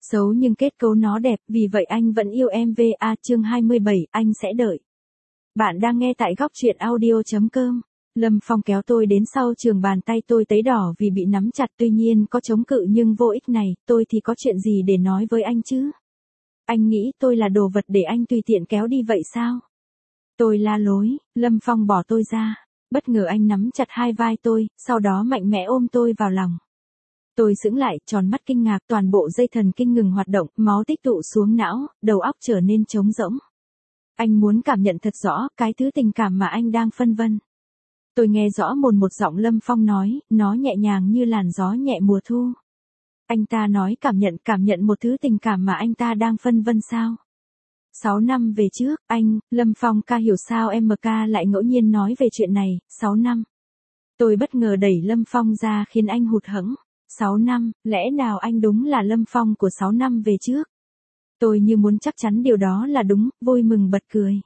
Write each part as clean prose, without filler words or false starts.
Xấu nhưng kết cấu nó đẹp, vì vậy anh vẫn yêu em. VA chương 27, anh sẽ đợi. Bạn đang nghe tại góc truyện audio.com. Lâm Phong kéo tôi đến sau trường, bàn tay tôi tấy đỏ vì bị nắm chặt, tuy nhiên có chống cự nhưng vô ích này, tôi thì có chuyện gì để nói với anh chứ? Anh nghĩ tôi là đồ vật để anh tùy tiện kéo đi vậy sao? Tôi la lối, Lâm Phong bỏ tôi ra. Bất ngờ anh nắm chặt hai vai tôi, sau đó mạnh mẽ ôm tôi vào lòng. Tôi sững lại, tròn mắt kinh ngạc, toàn bộ dây thần kinh ngừng hoạt động, máu tích tụ xuống não, đầu óc trở nên trống rỗng. Anh muốn cảm nhận thật rõ cái thứ tình cảm mà anh đang phân vân. Tôi nghe rõ một giọng Lâm Phong nói, nó nhẹ nhàng như làn gió nhẹ mùa thu. Anh ta nói cảm nhận một thứ tình cảm mà anh ta đang phân vân sao? 6 năm về trước, anh, Lâm Phong ca hiểu sao MK lại ngẫu nhiên nói về chuyện này, 6 năm. Tôi bất ngờ đẩy Lâm Phong ra khiến anh hụt hẫng. 6 năm, lẽ nào anh đúng là Lâm Phong của 6 năm về trước? Tôi như muốn chắc chắn điều đó là đúng, vui mừng bật cười.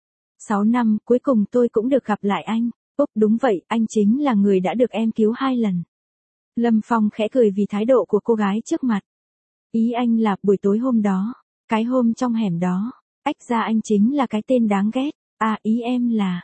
6 năm, cuối cùng tôi cũng được gặp lại anh. Úc, đúng vậy, anh chính là người đã được em cứu 2 lần. Lâm Phong khẽ cười vì thái độ của cô gái trước mặt. Ý anh là buổi tối hôm đó, cái hôm trong hẻm đó, ách ra anh chính là cái tên đáng ghét. À, ý em là,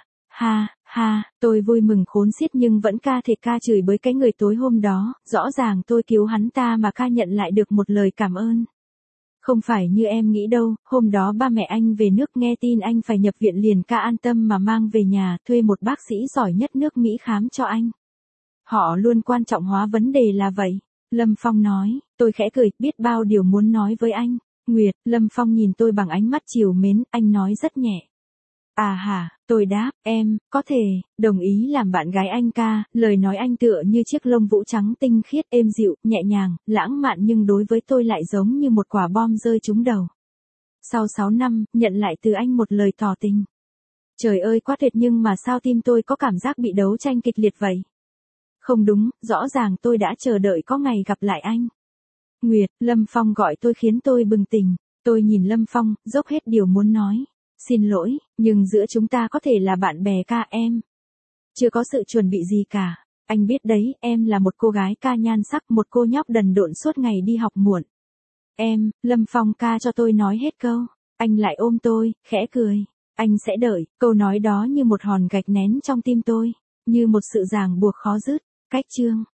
ha, tôi vui mừng khốn xiết nhưng vẫn ca chửi bới cái người tối hôm đó, rõ ràng tôi cứu hắn ta mà ca nhận lại được một lời cảm ơn. Không phải như em nghĩ đâu, hôm đó ba mẹ anh về nước nghe tin anh phải nhập viện liền ca an tâm mà mang về nhà, thuê một bác sĩ giỏi nhất nước Mỹ khám cho anh. Họ luôn quan trọng hóa vấn đề là vậy. Lâm Phong nói, tôi khẽ cười, biết bao điều muốn nói với anh. Nguyệt, Lâm Phong nhìn tôi bằng ánh mắt trìu mến, anh nói rất nhẹ. À hả, tôi đáp, em, có thể, đồng ý làm bạn gái anh ca, lời nói anh tựa như chiếc lông vũ trắng tinh khiết, êm dịu, nhẹ nhàng, lãng mạn nhưng đối với tôi lại giống như một quả bom rơi trúng đầu. Sau 6 năm, nhận lại từ anh một lời tỏ tình. Trời ơi quá tuyệt, nhưng mà sao tim tôi có cảm giác bị đấu tranh kịch liệt vậy? Không đúng, rõ ràng tôi đã chờ đợi có ngày gặp lại anh. Nguyệt, Lâm Phong gọi tôi khiến tôi bừng tỉnh. Tôi nhìn Lâm Phong, dốc hết điều muốn nói. Xin lỗi, nhưng giữa chúng ta có thể là bạn bè ca em. Chưa có sự chuẩn bị gì cả. Anh biết đấy, em là một cô gái ca nhan sắc, một cô nhóc đần độn suốt ngày đi học muộn. Em, Lâm Phong ca cho tôi nói hết câu. Anh lại ôm tôi, khẽ cười. Anh sẽ đợi, câu nói đó như một hòn gạch nén trong tim tôi. Như một sự ràng buộc khó dứt. Cách chương